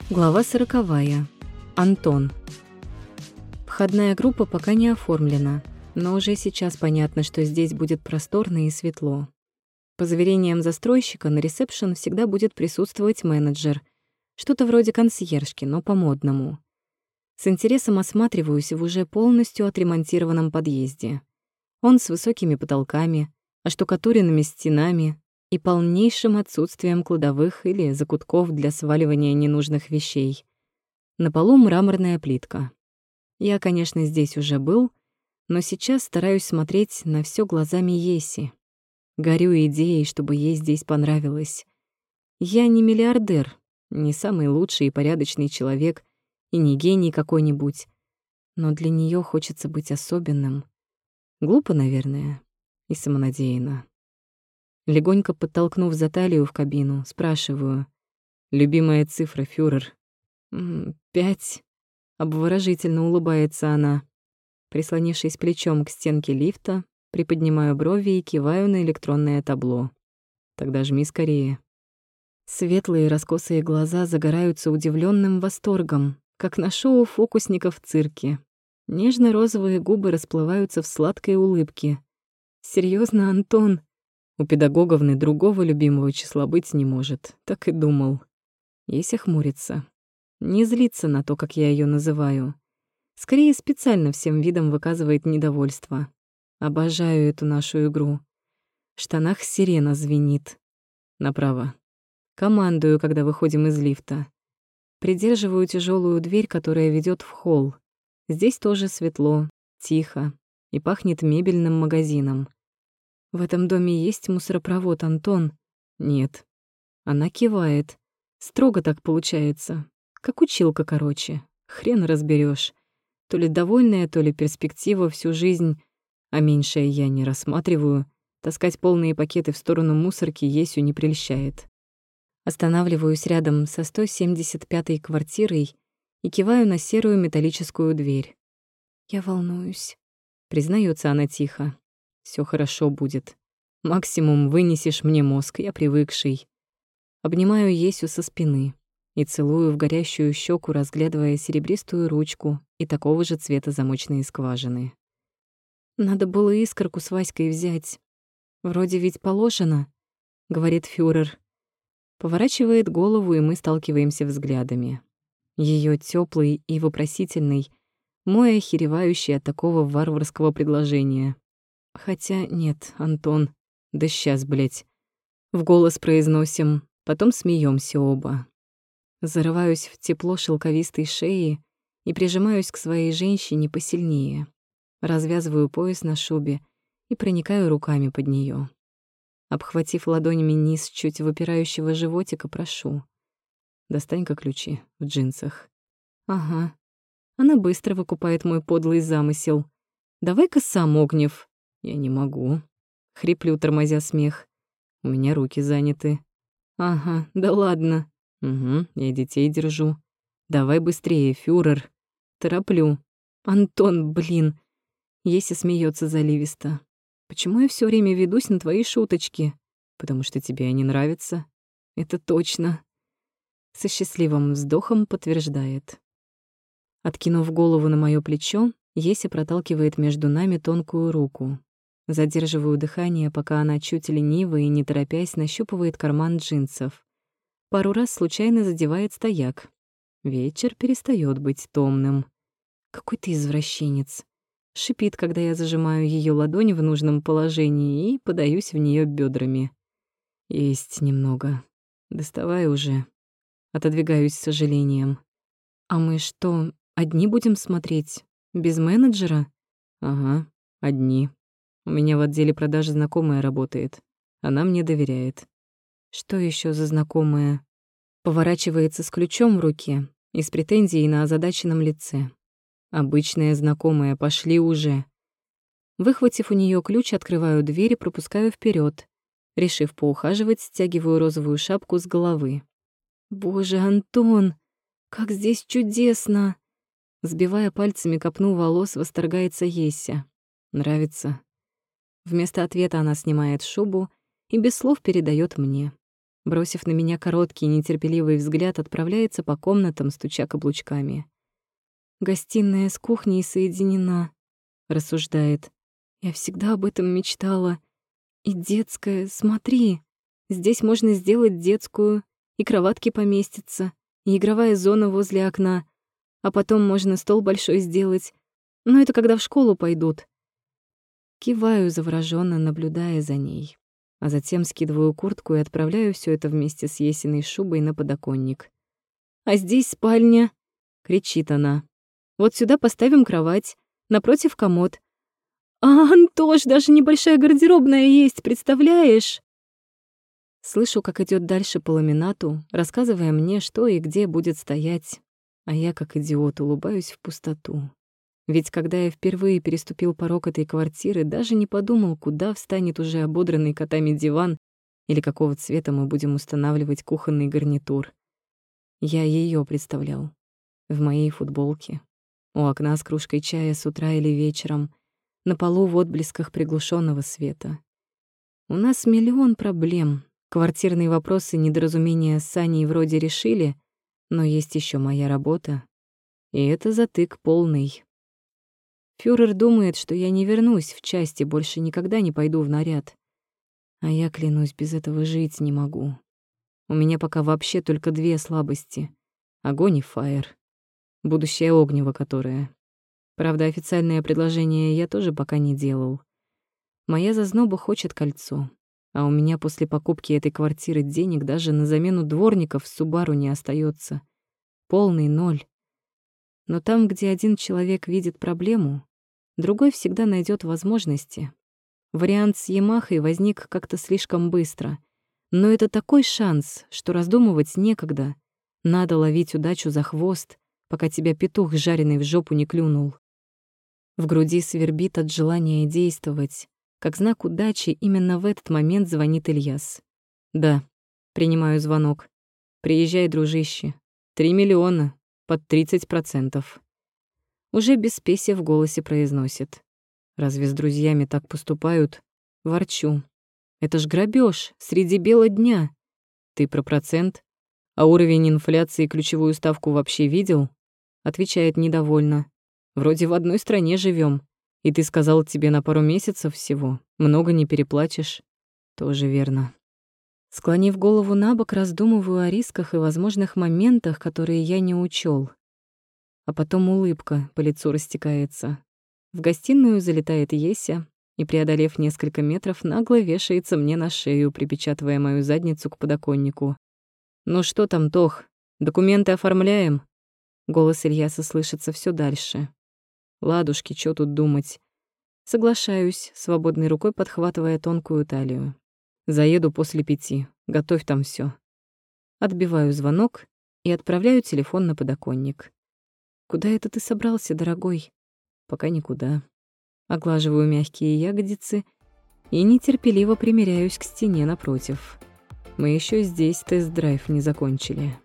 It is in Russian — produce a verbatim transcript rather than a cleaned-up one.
Глава сороковая. Антон. Входная группа пока не оформлена, но уже сейчас понятно, что здесь будет просторно и светло. По заверениям застройщика, на ресепшн всегда будет присутствовать менеджер. Что-то вроде консьержки, но по-модному. С интересом осматриваюсь в уже полностью отремонтированном подъезде. Он с высокими потолками, оштукатуренными стенами и полнейшим отсутствием кладовых или закутков для сваливания ненужных вещей. На полу мраморная плитка. Я, конечно, здесь уже был, но сейчас стараюсь смотреть на всё глазами Еси. Горю идеей, чтобы ей здесь понравилось. Я не миллиардер, не самый лучший и порядочный человек, и не гений какой-нибудь, но для неё хочется быть особенным. Глупо, наверное, и самонадеянно. Легонько подтолкнув за талию в кабину, спрашиваю: «Любимая цифра, фюрер?» «Пять», — обворожительно улыбается она. Прислонившись плечом к стенке лифта, приподнимаю брови и киваю на электронное табло. «Тогда жми скорее». Светлые раскосые глаза загораются удивлённым восторгом, как на шоу фокусников в цирке. Нежно-розовые губы расплываются в сладкой улыбке. «Серьёзно, Антон?» У педагоговны другого любимого числа быть не может, так и думал. Еся хмурится. Не злится на то, как я её называю. Скорее, специально всем видом выказывает недовольство. Обожаю эту нашу игру. В штанах сирена звенит. Направо. Командую, когда выходим из лифта. Придерживаю тяжёлую дверь, которая ведёт в холл. Здесь тоже светло, тихо и пахнет мебельным магазином. «В этом доме есть мусоропровод, Антон?» «Нет». Она кивает. Строго так получается. Как училка, короче. Хрен разберёшь. То ли довольная, то ли перспектива всю жизнь. А меньшее я не рассматриваю. Таскать полные пакеты в сторону мусорки Есю не прельщает. Останавливаюсь рядом со сто семьдесят пятой квартирой и киваю на серую металлическую дверь. «Я волнуюсь», — признается она тихо. Всё хорошо будет. Максимум вынесешь мне мозг, я привыкший». Обнимаю Есю со спины и целую в горящую щеку, разглядывая серебристую ручку и такого же цвета замочные скважины. «Надо было искорку с Васькой взять. Вроде ведь положено», — говорит фюрер. Поворачивает голову, и мы сталкиваемся взглядами. Её тёплый и вопросительный, мой охеревающий от такого варварского предложения. Хотя нет, Антон, да щас, блядь. В голос произносим, потом смеёмся оба. Зарываюсь в тепло шелковистой шеи и прижимаюсь к своей женщине посильнее. Развязываю пояс на шубе и проникаю руками под неё. Обхватив ладонями низ чуть выпирающего животика, прошу: «Достань-ка ключи в джинсах». «Ага». Она быстро выкупает мой подлый замысел. «Давай-ка сам, Огнев». «Я не могу». Хриплю, тормозя смех. «У меня руки заняты». «Ага, да ладно». «Угу, я детей держу». «Давай быстрее, фюрер». Тороплю. «Антон, блин». Еся смеётся заливисто. «Почему я всё время ведусь на твои шуточки?» «Потому что тебе они нравятся». «Это точно». Со счастливым вздохом подтверждает. Откинув голову на моё плечо, Еся проталкивает между нами тонкую руку. Задерживаю дыхание, пока она чуть лениво и не торопясь нащупывает карман джинсов. Пару раз случайно задевает стояк. Вечер перестаёт быть томным. «Какой ты извращенец!» Шипит, когда я зажимаю её ладонь в нужном положении и подаюсь в неё бёдрами. «Есть немного. Доставай уже». Отодвигаюсь с сожалением. «А мы что, одни будем смотреть? Без менеджера?» «Ага, одни. У меня в отделе продаж знакомая работает. Она мне доверяет». «Что ещё за знакомая?» Поворачивается с ключом в руке и с претензией на озадаченном лице. «Обычная знакомая, пошли уже». Выхватив у неё ключ, открываю дверь и пропускаю вперёд. Решив поухаживать, стягиваю розовую шапку с головы. «Боже, Антон, как здесь чудесно!» Сбивая пальцами копну волос, восторгается Еся. «Нравится?» Вместо ответа она снимает шубу и без слов передаёт мне. Бросив на меня короткий нетерпеливый взгляд, отправляется по комнатам, стуча каблучками. «Гостиная с кухней соединена», — рассуждает. «Я всегда об этом мечтала. И детская, смотри, здесь можно сделать детскую, и кроватки поместятся, и игровая зона возле окна, а потом можно стол большой сделать. Но это когда в школу пойдут». Киваю, заворожённо наблюдая за ней, а затем скидываю куртку и отправляю всё это вместе с Есиной шубой на подоконник. «А здесь спальня!» — кричит она. «Вот сюда поставим кровать, напротив комод. А, Антош, даже небольшая гардеробная есть, представляешь?» Слышу, как идёт дальше по ламинату, рассказывая мне, что и где будет стоять, а я, как идиот, улыбаюсь в пустоту. Ведь когда я впервые переступил порог этой квартиры, даже не подумал, куда встанет уже ободранный котами диван или какого цвета мы будем устанавливать кухонный гарнитур. Я её представлял. В моей футболке. У окна с кружкой чая с утра или вечером. На полу в отблесках приглушенного света. У нас миллион проблем. Квартирные вопросы, недоразумения с Саней вроде решили, но есть ещё моя работа. И это затык полный. Фюрер думает, что я не вернусь в части, больше никогда не пойду в наряд. А я, клянусь, без этого жить не могу. У меня пока вообще только две слабости — огонь и фаер. Будущее огнево которое. Правда, официальное предложение я тоже пока не делал. Моя зазноба хочет кольцо, а у меня после покупки этой квартиры денег даже на замену дворников в Субару не остается. Полный ноль. Но там, где один человек видит проблему, другой всегда найдет возможности. Вариант с Ямахой возник как-то слишком быстро. Но это такой шанс, что раздумывать некогда. Надо ловить удачу за хвост, пока тебя петух жареный в жопу не клюнул. В груди свербит от желания действовать. Как знак удачи именно в этот момент звонит Ильяс. «Да, принимаю звонок. Приезжай, дружище. Три миллиона. Под тридцать процентов. Уже без спеси в голосе произносит. Разве с друзьями так поступают? Ворчу. Это ж грабеж среди бела дня. Ты про процент? А уровень инфляции и ключевую ставку вообще видел? Отвечает недовольно. Вроде в одной стране живем, и ты сказал, тебе на пару месяцев всего. Много не переплатишь. Тоже верно. Склонив голову набок, раздумываю о рисках и возможных моментах, которые я не учёл. А потом улыбка по лицу растекается. В гостиную залетает Еся и, преодолев несколько метров, нагло вешается мне на шею, припечатывая мою задницу к подоконнику. «Ну что там, Тох, документы оформляем?» Голос Ильяса слышится всё дальше. «Ладушки, чё тут думать?» Соглашаюсь, свободной рукой подхватывая тонкую талию. «Заеду после пяти. Готовь там всё». Отбиваю звонок и отправляю телефон на подоконник. «Куда это ты собрался, дорогой?» «Пока никуда». Оглаживаю мягкие ягодицы и нетерпеливо примеряюсь к стене напротив. Мы ещё здесь тест-драйв не закончили.